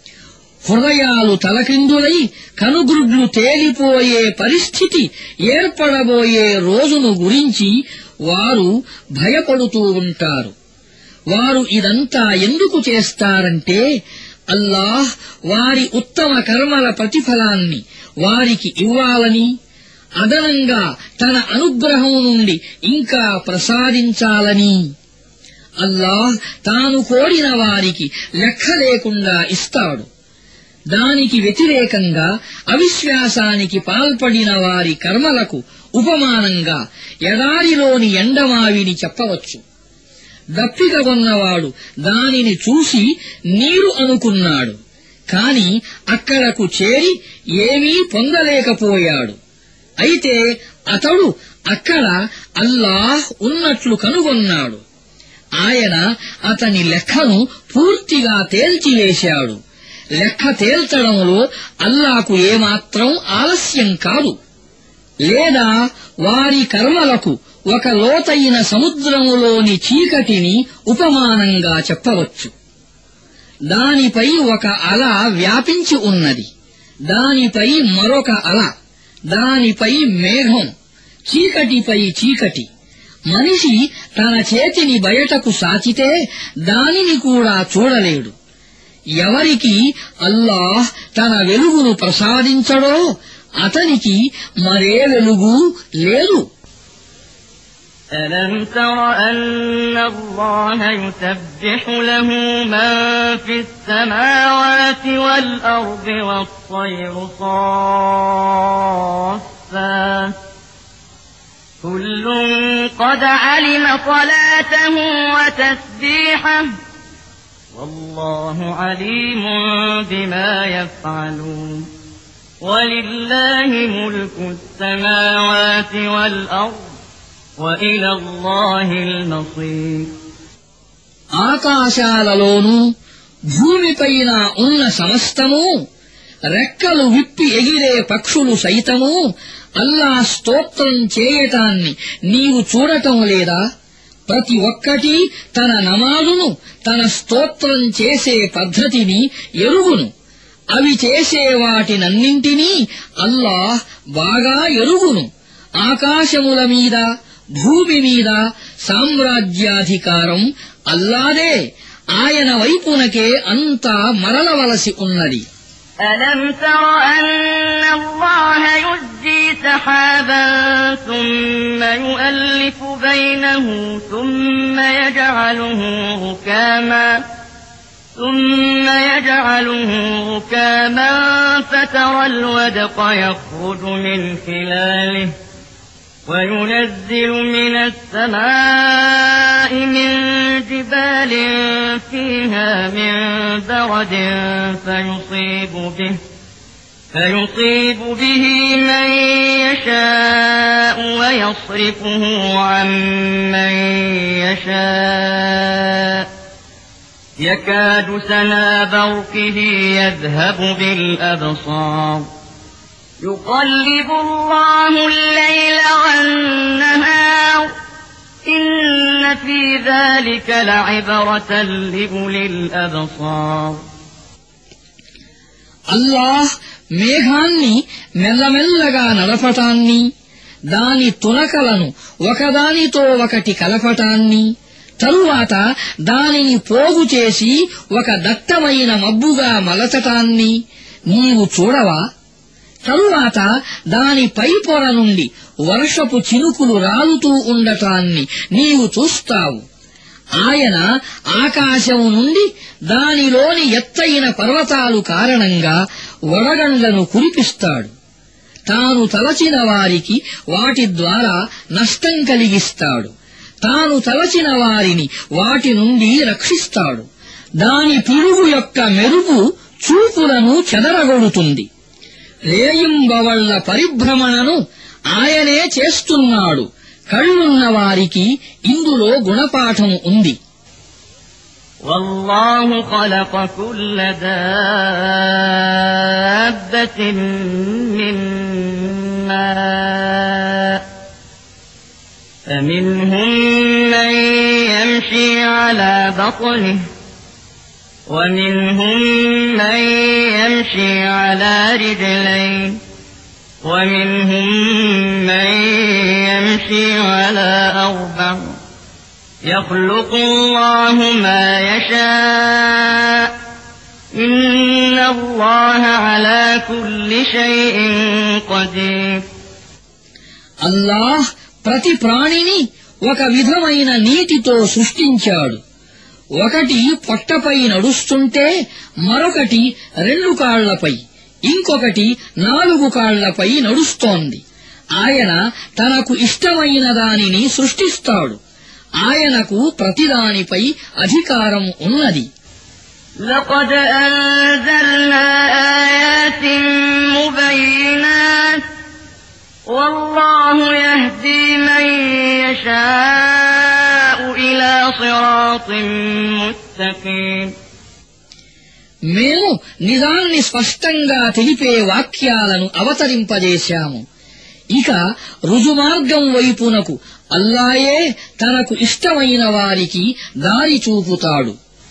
హృదయాలు తలకిందులై కనుగుడ్లు తేలిపోయే పరిస్థితి ఏర్పడబోయే రోజును గురించి వారు భయపడుతూ ఉంటారు. వారు ఇదంతా ఎందుకు చేస్తారంటే అల్లాహ్ వారి ఉత్తమ కర్మల ప్రతిఫలాన్ని వారికి ఇవ్వాలని, అదనంగా తన అనుగ్రహం నుండి ఇంకా ప్రసాదించాలని. అల్లాహ్ తాను కోరిన వారికి లెక్క లేకుండా ఇస్తాడు. దానికి వ్యతిరేకంగా అవిశ్వాసానికి పాల్పడిన వారి కర్మలకు ఉపమానంగా ఎడారిలోని ఎండమావిని చెప్పవచ్చు. దప్పిక కొన్నవాడు దానిని చూసి నీరు అనుకున్నాడు, కాని అక్కడకు చేరి ఏమీ పొందలేకపోయాడు. అయితే అతడు అక్కడ అల్లాహ్ ఉన్నట్లు కనుగొన్నాడు. ఆయన అతని లెక్కను పూర్తిగా తేల్చివేశాడు. లెక్క తేల్చడంలో అల్లాకు ఏమాత్రం ఆలస్యం కాదు. లేదా వారి కర్మలకు ఒక లోతైన సముద్రములోని చీకటిని ఉపమానంగా చెప్పవచ్చు. దానిపై ఒక అల వ్యాపించి ఉన్నది, దానిపై మరొక అల, దానిపై మేఘం, చీకటిపై చీకటి. మనిషి తన చేతిని బయటకు సాచితే దానిని కూడా చూడలేడు. ఎవరికి అల్లాహ్ తన వెలుగును ప్రసాదించడో అతనికి మరే వెలుగు లేదు. ألم تر أن الله يسبح له من في السماوات والأرض والطير صافات كل قد علم صلاته وتسبيحه والله عليم بما يفعلون ولله ملك السماوات والأرض وإلى الله المصير. ఆకాశాలలోనూ భూమిపైన ఉన్న సమస్తము, రెక్కలు విప్పి ఎగిరే పక్షులు సైతము అల్లా స్తోత్రం చేయటాన్ని నీవు చూడటం లేదా? ప్రతి ఒక్కటి తన నమాజును, తన స్తోత్రం చేసే పద్ధతిని ఎరుగును. అవి చేసే వాటినన్నింటినీ అల్లాహ్ బాగా ఎరుగును. ఆకాశముల మీద, భూమి మీద సామ్రాజ్యాధికారం అల్లాదే. ఆయన వైపునకే అంతా మరలవలసి ఉన్నది. ألم تر أن الله يزجي سحابا ثم يؤلف بينه ثم يجعله ركاما فترى الودق يخرج من خلاله وينزل من السماء من جبال فيها من برد فيصيب به من يشاء ويصرفه عن من يشاء يكاد سنا برقه يذهب بالأبصار يقلب الله الليل والنهار إن في ذلك لعبرة لأولي الأبصار అల్లాహ్ మేఘాన్ని మెల్లమెల్లగా నడపటాన్ని దాని తునకలను ఒకదానితో ఒకటి కలపటాన్ని తరువాత దానిని పోగు చేసి ఒక దట్టమైన మబ్బుగా మలచటాన్ని నీవు చూడవా? తరువాత దాని పై పొర నుండి వర్షపు చినుకులు రాలుతూ ఉండటాన్ని నీవు చూస్తావు. ఆయన ఆకాశం నుండి దానిలోని ఎత్తైన పర్వతాలు కారణంగా వడగండ్లను కురిపిస్తాడు. తాను తలచిన వారికి వాటి ద్వారా నష్టం కలిగిస్తాడు. తాను తలచిన వారిని వాటి నుండి రక్షిస్తాడు. దాని పిడుగు యొక్క మెరుపు చూపులను చెదరగొడుతుంది. రేయింబవళ్ల పరిభ్రమణను ఆయనే చేస్తున్నాడు. కళ్ళున్న వారికి ఇందులో గుణపాఠం ఉంది. والله خلق كل دابة من ماء فمنهم من يمشي على بطنه ومنهم من يمشي على رجلين ومنهم من يمشي على أربع يخلق الله ما يشاء إن الله على كل شيء قدير అల్లాహ్ ప్రతి ప్రాణిని ఒక విధమైన నీతితో సృష్టించాడు. ఒకటి పొట్టపై నడుస్తుంటే మరొకటి 2 కాళ్లపై, ఇంకొకటి 4 కాళ్లపై నడుస్తోంది. ఆయన తనకు ఇష్టమైన దానిని సృష్టిస్తాడు. ఆయనకు ప్రతిదానిపై అధికారం ఉన్నది. لقد أنزلنا آيات مبينات والله يهدي من يشاء إلى صراط مستقيم మేము నిజాన్ని స్పష్టంగా తెలిపే వాక్యాలను అవతరింపజేశాము. ఇక రుజుమార్గం వైపునకు అల్లాయే తనకు ఇష్టమైన వారికి దారి చూపుతాడు.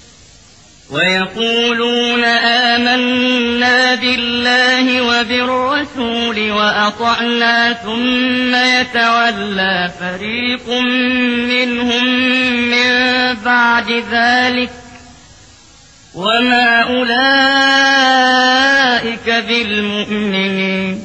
ويقولون آمنا بالله وبالرسول وأطعنا ثم يتولى فريق منهم من بعد ذلك وما أولئك بالمؤمنين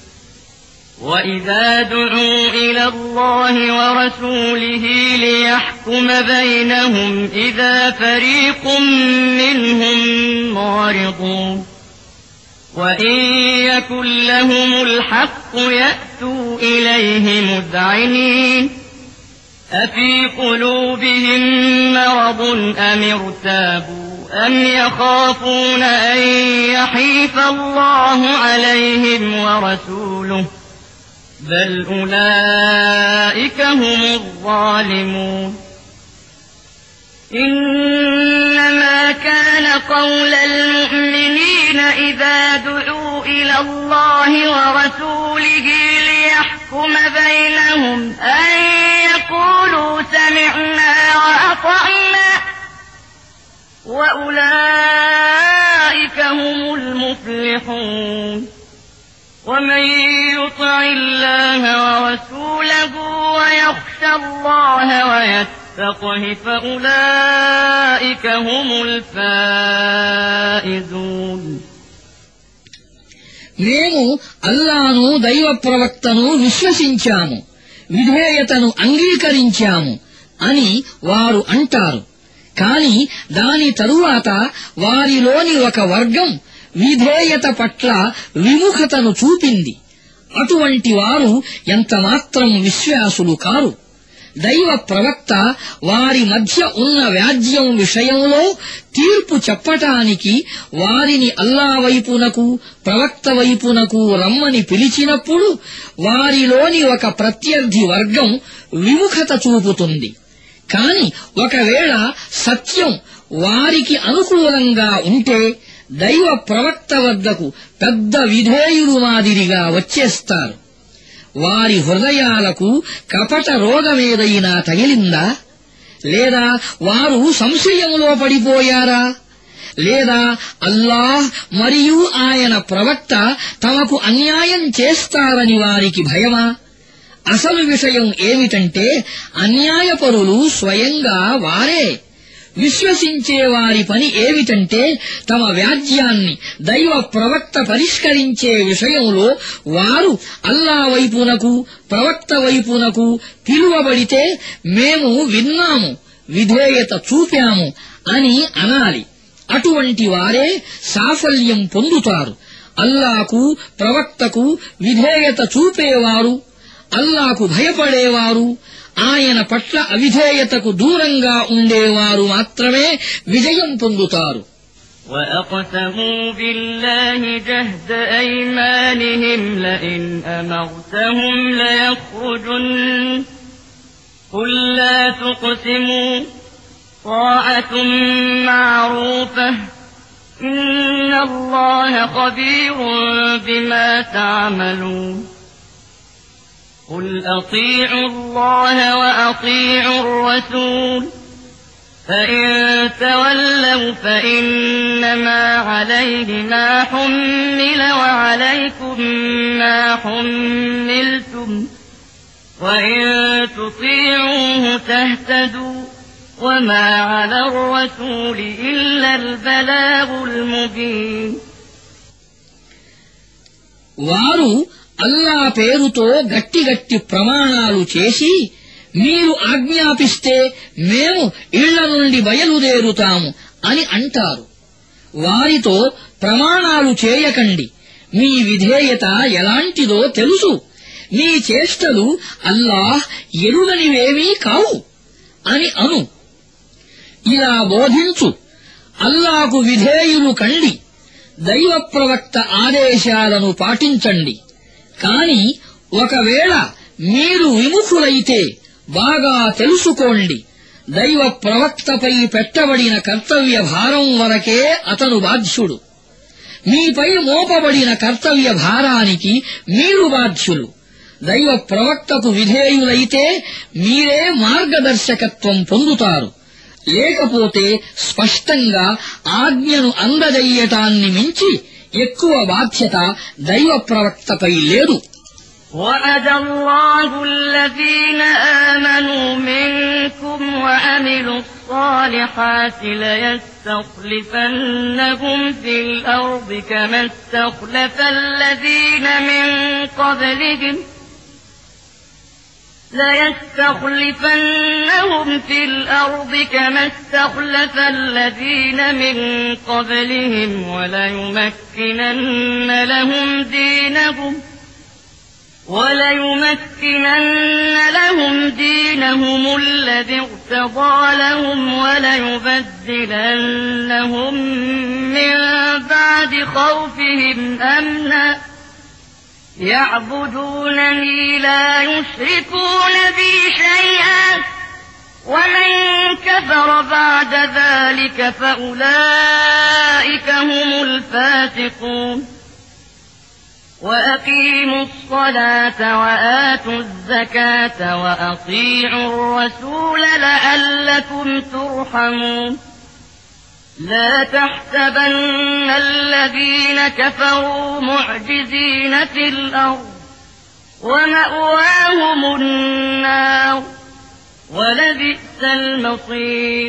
وإذا دعوا إلى الله ورسوله ليحكم بينهم إذا فريق منهم معرضون وإن يكن لهم الحق يأتوا إليه مذعنين أفي قلوبهم مرض أم ارتابوا أم يخافون أن يحيف الله عليهم ورسوله بل أولئك هم الظالمون إنما كان قول المؤمنين إذا دعوا إلى الله ورسوله ليحكم بينهم أن يقولوا سمعنا وأطعنا وأولئك هم المفلحون ومن يطع الله ورسوله ويخشى الله ويتقه فأولئك هم الفائزون మేము అల్లాను దైవ ప్రవక్తను విశ్వసించాము, విధేయతను అంగీకరించాము అని వారు అంటారు. కాని దాని తరువాత వారిలోని ఒక వర్గం విధేయత పట్ల విముఖతను చూపింది. అటువంటి వారు ఎంతమాత్రం విశ్వాసులు కారు. దైవ ప్రవక్త వారి మధ్య ఉన్న వ్యాజ్యం విషయంలో తీర్పు చెప్పటానికి వారిని అల్లా వైపునకు, ప్రవక్త వైపునకు రమ్మని పిలిచినప్పుడు వారిలోని ఒక ప్రత్యర్థి వర్గం విముఖత చూపుతుంది. కాని ఒకవేళ సత్యం వారికి అనుకూలంగా ఉంటే దైవ ప్రవక్త వద్దకు పెద్ద విధేయులు మాదిరిగా వచ్చేస్తారు. వారి హృదయాలకు కపట రోగమేదైనా తగిలిందా? లేదా వారు సంశయంలో పడిపోయారా? లేదా అల్లాహ్ మరియు ఆయన ప్రవక్త తమకు అన్యాయం చేస్తారని వారికి భయమా? అసలు విషయం ఏమిటంటే అన్యాయపరులు స్వయంగా వారే. విశ్వసించే వారి పని ఏమిటంటే తమ వ్యాజ్యాన్ని దైవ ప్రవక్త పరిష్కరించే విషయంలో వారు అల్లా వైపునకు, ప్రవక్త వైపునకు పిలువబడితే మేము విన్నాము, విధేయత చూపాము అని అనాలి. అటువంటి వారే సాఫల్యం పొందుతారు. అల్లాకు, ప్రవక్తకు విధేయత చూపేవారు, అల్లాకు భయపడేవారు, ఆయన పట్ల అవిధేయతకు దూరంగా ఉండేవారు మాత్రమే విజయం పొందుతారు. وَأَقْسَمُوا بِاللَّهِ جَهْدَ أَيْمَانِهِمْ لَئِنْ أَمَرْتَهُمْ لَيَخْرُجُنَّ قُل لَّا تُقْسِمُوا طَاعَةٌ مَّعْرُوفَةٌ إِنَّ اللَّهَ خَبِيرٌ بِمَا تَعْمَلُونَ قُلْ أَطِيعُوا اللَّهَ وَأَطِيعُوا الرَّسُولَ فَإِن تَوَلَّوْا فَإِنَّمَا عَلَيْهِ مَا حُمِّلَ وَعَلَيْكُم مَّا حُمِّلْتُمْ وَإِن تُطِيعُوهُ تَهْتَدُوا وَمَا عَلَى الرَّسُولِ إِلَّا الْبَلَاغُ الْمُبِينُ. వారు అల్లా పేరుతో గట్టి గట్టి ప్రమాణాలు చేసి మీరు ఆజ్ఞాపిస్తే మేము ఇళ్ల నుండి బయలుదేరుతాము అని అంటారు. వారితో ప్రమాణాలు చేయకండి, మీ విధేయత ఎలాంటిదో తెలుసు, మీ చేష్టలు అల్లాహ్ ఎరుగనివేమీ కావు అని అను. ఇలా బోధించు, అల్లాకు విధేయులు కండి, దైవ ప్రవక్త ఆదేశాలను పాటించండి. కాని ఒకవేళ మీరు విముఖులైతే బాగా తెలుసుకోండి, దైవ ప్రవక్తపై పెట్టబడిన కర్తవ్య భారం వరకే అతను బాధ్యుడు. మీపై మోపబడిన కర్తవ్య భారానికి మీరు బాధ్యులు. దైవ ప్రవక్తకు విధేయులైతే మీరే మార్గదర్శకత్వం పొందుతారు. లేకపోతే స్పష్టంగా ఆజ్ఞను అందజేయటాన్ని మించి ఎక్కువ బాధ్యత దైవ ప్రవక్తపై లేదు. وَعَدَ اللَّهُ الَّذِينَ آمَنُوا مِنكُمْ وَعَمِلُوا الصَّالِحَاتِ لَيَسْتَخْلِفَنَّهُمْ فِي الْأَرْضِ كَمَا اسْتَخْلَفَ الَّذِينَ مِن قَبْلِهِمْ وَلَيُمَكِّنَنَّ لَهُمْ دِينَهُمُ الَّذِي ارْتَضَىٰ لَهُمْ وَلَيُبَدِّلَنَّهُم مِّن بَعْدِ خَوْفِهِمْ أَمْنًا يَعْبُدُونَنِي لَا يُشْرِكُونَ بِي شَيْئًا وَمَن كَفَرَ بَعْدَ ذَلِكَ فَأُولَٰئِكَ هُمُ الْفَاسِقُونَ. وَأَقِيمُوا الصَّلَاةَ وَآتُوا الزَّكَاةَ وَأَطِيعُوا الرَّسُولَ لَعَلَّكُمْ تُرْحَمُونَ. لَا تَحْسَبَنَّ الَّذِينَ كَفَرُوا مُعْجِزِينَ فِي الْأَرْضِ وَمَأْوَاهُمُ النَّارُ وَلَبِئْسَ الْمَصِيرُ.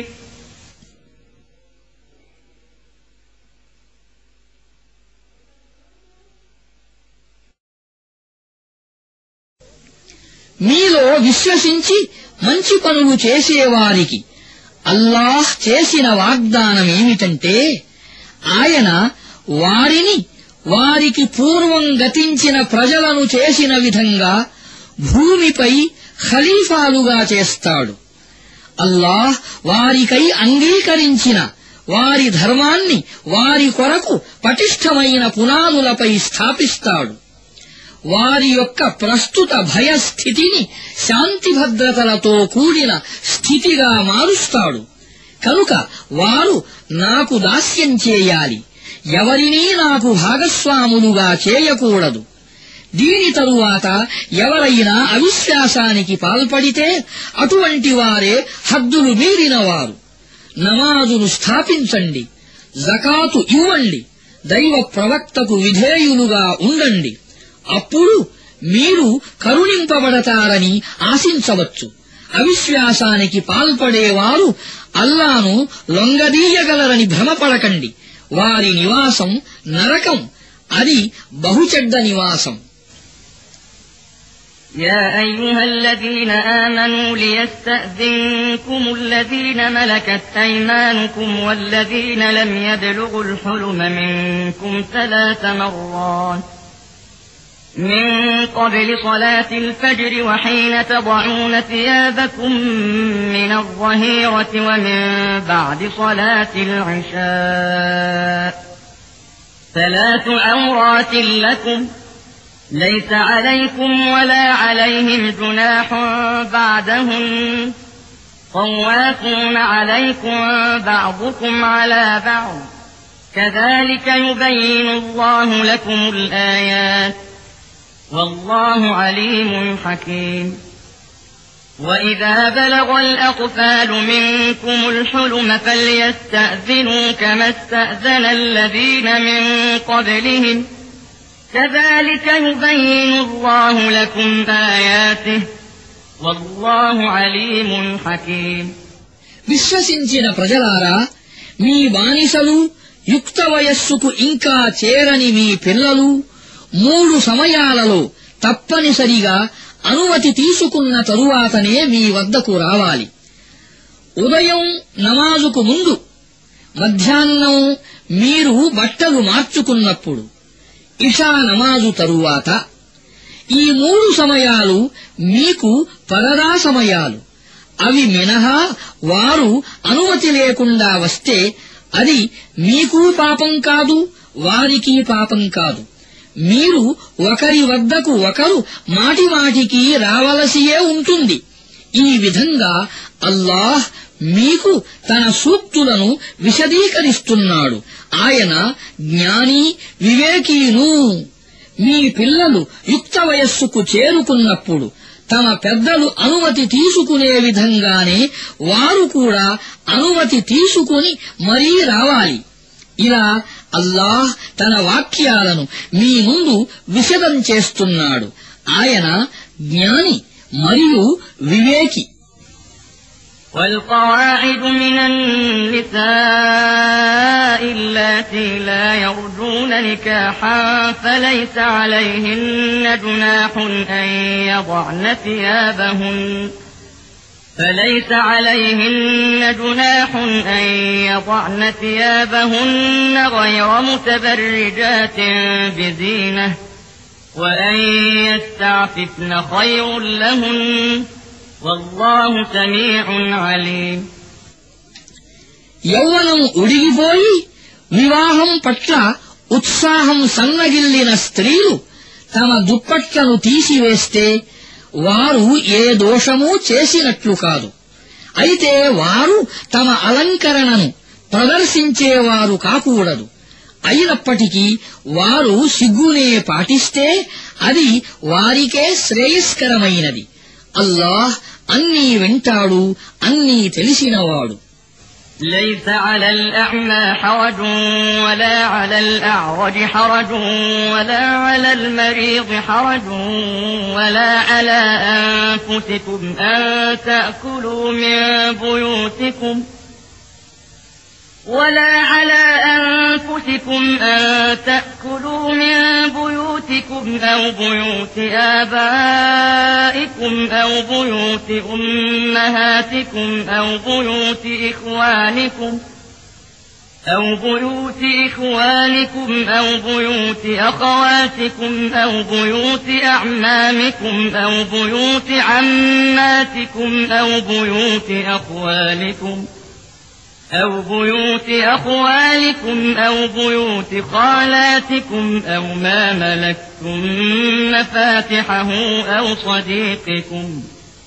మీలో విశ్వసించి మంచి పనులు చేసేవారికి అల్లాహ్ చేసిన వాగ్దానమేమిటంటే ఆయన వారిని వారికి పూర్వం గతించిన ప్రజలను చేసిన విధంగా భూమిపై ఖలీఫాలుగా చేస్తాడు. అల్లాహ్ వారికై అంగీకరించిన వారి ధర్మాన్ని వారి కొరకు పటిష్టమైన పునాదులపై స్థాపిస్తాడు. వారి యొక్క ప్రస్తుత భయస్థితిని శాంతి భద్రతలతో కూడిన స్థితిగా మారుస్తాడు. కనుక వారు నాకు దాస్యం చేయాలి, ఎవరినీ నాకు భాగస్వాములుగా చేయకూడదు. దీని తరువాత ఎవరైనా అవిశ్వాసానికి పాల్పడితే అటువంటి వారే హద్దులు మీరినవారు. నమాజును స్థాపించండి, జకాతు ఇవ్వండి, దైవ ప్రవక్తకు విధేయులుగా ఉండండి. అప్పుడు మీరు కరుణింపబడతారని ఆశించవచ్చు. అవిశ్వాసానికి పాల్పడేవారు అల్లాను లొంగదీయగలరని భ్రమపడకండి. వారి నివాసం నరకం, అది బహుచెడ్డ నివాసం. يا أيها الذين آمنوا ليستأذنكم الذين ملكت أيمانكم والذين لم يبلغوا الحلم منكم 3 مرات من قبل صلاة الفجر وحين تضعون ثيابكم من الظهيرة ومن بعد صلاة العشاء 3 عورات لكم ليس عليكم ولا عليهم جناح بعدهن طوافون عليكم بعضكم على بعض كذلك يبين الله لكم الآيات والله عليم حكيم وإذا بلغ الأطفال منكم الحلم فليستأذنوا كما استأذن الذين من قبلهم كذلك يبين الله لكم آياته والله عليم حكيم. విశ్వసించిన ప్రజలారా, మీ బానిసలు, యుక్త వయస్సుకు ఇంకా చేరని మీ పిల్లలు 3 సమయాలలో తప్పనిసరిగా అనుమతి తీసుకున్న తరువాతనే మీ వద్దకు రావాలి. ఉదయం నమాజుకు ముందు, మధ్యాహ్నం మీరు బట్టలు మార్చుకున్నప్పుడు, ఇషా నమాజు తరువాత. ఈ 3 సమయాలు మీకు పరదా సమయాలు. అవి మినహా వారు అనుమతి లేకుండా వస్తే అది మీకు పాపం కాదు, వారికి పాపం కాదు. మీరు ఒకరి వద్దకు ఒకరు మాటిమాటికి రావలసియే ఉంటుంది. ఈ విధంగా అల్లాహ్ మీకు తన సూక్తులను విశదీకరిస్తున్నాడు. ఆయన జ్ఞాని, వివేకీను. మీ పిల్లలు యుక్త వయస్సుకు చేరుకున్నప్పుడు తమ పెద్దలు అనుమతి తీసుకునే విధంగానే వారు కూడా అనుమతి తీసుకుని మరీ రావాలి. ఇలా అల్లాహ్ తన వాక్యాలను మీ ముందు విశదం చేస్తున్నాడు. ఆయన జ్ఞాని మరియు వివేకి. والقواعد من النساء اللاتي لا يرجون نكاحا فليس عليهن جناح أن يضعن ثيابهن غير متبرجات بزينة وأن يستعففن خير لهن والله سميع عليم. యౌవనం ఉడిగిపోయి వివాహం పట్ల ఉత్సాహం సన్నగిల్లిన స్త్రీలు తమ దుప్పట్లను తీసివేస్తే వారు ఏ దోషమూ చేసినట్లు కాదు. అయితే వారు తమ అలంకరణను ప్రదర్శించేవారు కాకూడదు. అయినప్పటికీ వారు సిగ్గునే పాటిస్తే అది వారికే శ్రేయస్కరమైనది. అల్లాహ్ అన్నీ వింటాడు, అన్నీ తెలిసినవాడు. ليس على الأعمى حرج ولا على الأعرج حرج ولا على المريض حرج ولا على أنفسكم أن تأكلوا من بيوتكم أنفسكم أن تأكلوا من بيوتكم أو بيوت آبائكم أو بيوت أمهاتكم أو بيوت إخوانكم أو بيوت أخواتكم أو بيوت أعمامكم أو بيوت عماتكم أو بيوت أخوالكم أو بيوت خالاتكم أو ما ملكتم مفاتحه أو صديقكم.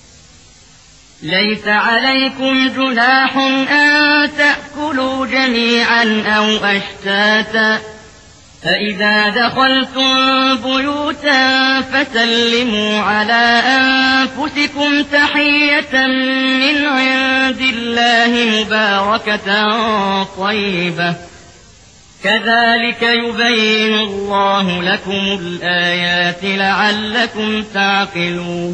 ليس عليكم جناح أن تأكلوا جميعا أو أشتاتا، فإذا دخلتم بيوتا فسلموا على أنفسكم تحية من عند الله مباركة طيبة، كذلك يبين الله لكم الآيات لعلكم تعقلون.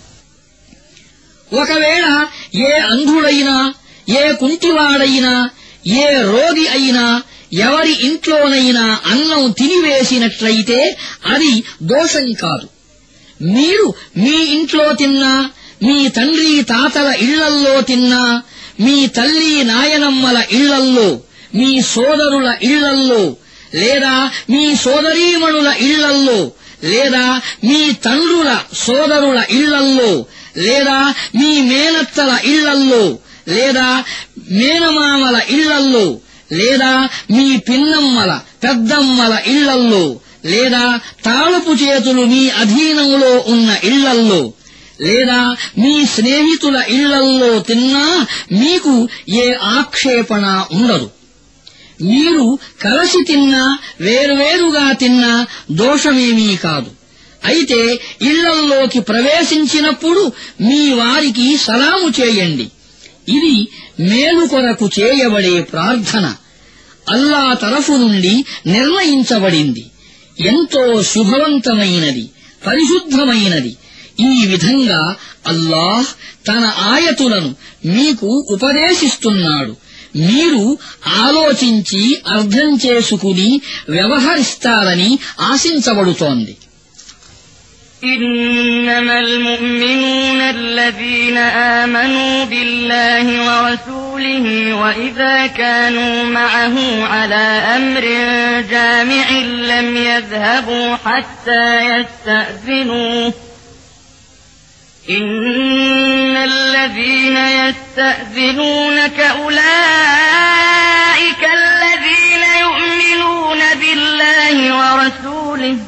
ఒకవేళ ఏ అంధుడైనా ఏ కుంటివాడైనా ఏ రోగి అయినా ఎవరి ఇంట్లోనైనా అన్నం తినివేసినట్లయితే అది దోషం కాదు. మీరు మీ ఇంట్లో తిన్నా, మీ తండ్రి తాతల ఇళ్లల్లో తిన్నా, మీ తల్లి నాయనమ్మల ఇళ్లల్లో, మీ సోదరుల ఇళ్లల్లో, లేదా మీ సోదరీమణుల ఇళ్లల్లో, లేదా మీ తండ్రుల సోదరుల ఇళ్లల్లో, లేదా మీ మేనత్తల ఇళ్లల్లో, లేదా మేనమామల ఇళ్లల్లో, లేదా మీ పిన్నమ్మల పెద్దమ్మల ఇళ్లల్లో, లేదా తాళపు చేతులు మీ అధీనంలో ఉన్న ఇళ్లల్లో, లేదా మీ స్నేహితుల ఇళ్లల్లో తిన్నా మీకు ఏ ఆక్షేపణ ఉండదు. మీరు కలిసి తిన్నా వేర్వేరుగా తిన్నా దోషమేమీ కాదు. అయితే ఇళ్లల్లోకి ప్రవేశించినప్పుడు మీ వారికి సలాము చేయండి. ఇది మేలు కొరకు చేయబడే ప్రార్థన అల్లా తరఫు నుండి నిర్ణయించబడింది. ఎంతో శుభవంతమైనది, పరిశుద్ధమైనది. ఈ విధంగా అల్లాహ్ తన ఆయతులను మీకు ఉపదేశిస్తున్నాడు. మీరు ఆలోచించి అర్థం చేసుకుని వ్యవహరిస్తారని ఆశించబడుతోంది. إنما المؤمنون الذين آمنوا بالله ورسوله وإذا كانوا معه على أمر جامع لم يذهبوا حتى يستأذنوه. إن الذين يستأذنونك أولئك الذين يؤمنون بالله ورسوله،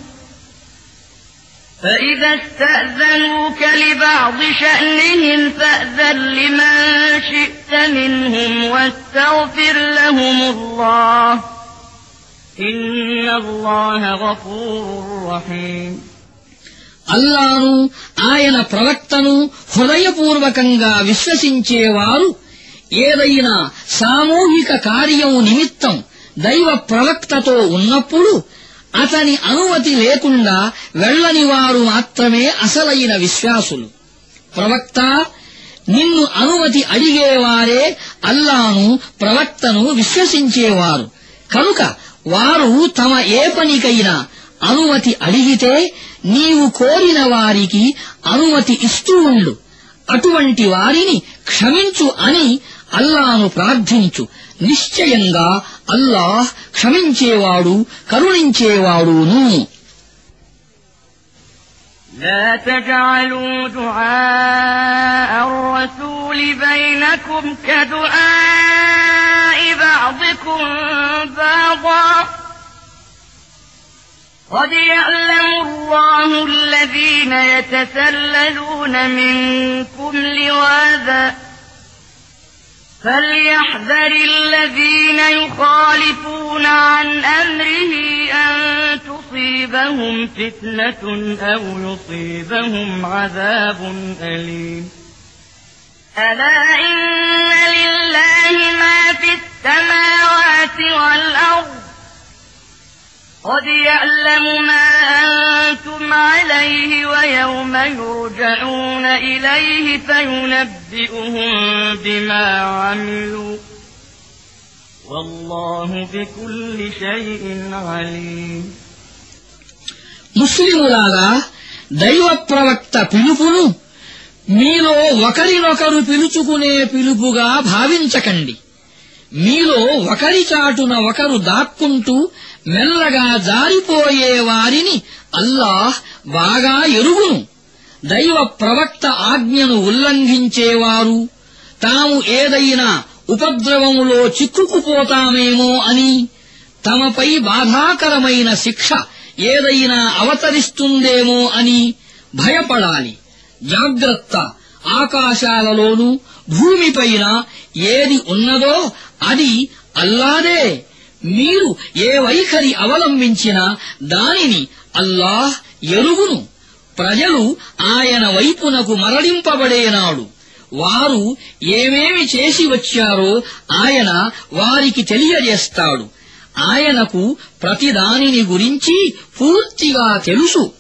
فإذا استأذنوك لبعض شأنهم فأذن لمن شئت منهم واستغفر لهم الله، إن الله غفور رحيم. అల్లాను ఆయన ప్రవక్తను హృదయపూర్వకంగా విశ్వసించేవారు ఏదైనా సామూహిక కార్యం నిమిత్తం దైవ ప్రవక్తతో ఉన్నప్పుడు అతని అనుమతి లేకుండా వెళ్ళని వారు మాత్రమే అసలైన విశ్వాసులు. ప్రవక్త, నిన్ను అనుమతి అడిగేవారే అల్లాను ప్రవక్తను విశ్వసించేవారు. కనుక వారు తమ ఏ పనికైనా అనుమతి అడిగితే నీవు కోరిన వారికి అనుమతి ఇస్తూ ఉండు. అటువంటి వారిని క్షమించు అని అల్లాను ప్రార్థించు. నిశ్చయంగా అల్లాహ్ క్షమించేవాడు, కరుణించేవాడును. لا تجعلوا دعاء الرسول بينكم كدعاء بعضكم بعضا، قد يعلم الله الذين يتسللون منكم لواذا، فليحذر الذين يخالفون عن أمره أن تصيبهم فتنة أو يصيبهم عذاب أليم. ألا إن لله ما في السماوات والأرض، قد يعلم ما أنتم عليه ويوم يرجعون إليه فينبئهم بما عملوا، والله بكل شيء عليم. ముస్లిములారా, దైవ ప్రవక్త పిలుపును మీలో ఒకరినొకరు పిలుచుకునే పిలుపుగా భావించకండి. మీలో ఒకరి చాటున ఒకరు దాక్కుంటూ మెల్లగా జారిపోయే వారిని అల్లాహ్ బాగా ఎరుగును. దైవ ప్రవక్త ఆజ్ఞను ఉల్లంఘించేవారు తాము ఏదైనా ఉపద్రవములో చిక్కుకుపోతామేమో అని, తమపై బాధాకరమైన శిక్ష ఏదైనా అవతరిస్తుందేమో అని భయపడాలి. జాగ్రత్త, ఆకాశాలలోనూ భూమిపైన ఏది ఉన్నదో అది అల్లాదే. మీరు ఏ వైఖరి అవలంబించినా దానిని అల్లాహ్ ఎరుగును. ప్రజలు ఆయన వైపునకు మరలింపబడేనాడు వారు ఏమేమి చేసి వచ్చారో ఆయన వారికి తెలియజేస్తాడు. ఆయనకు ప్రతిదానిని గురించి పూర్తిగా తెలుసు.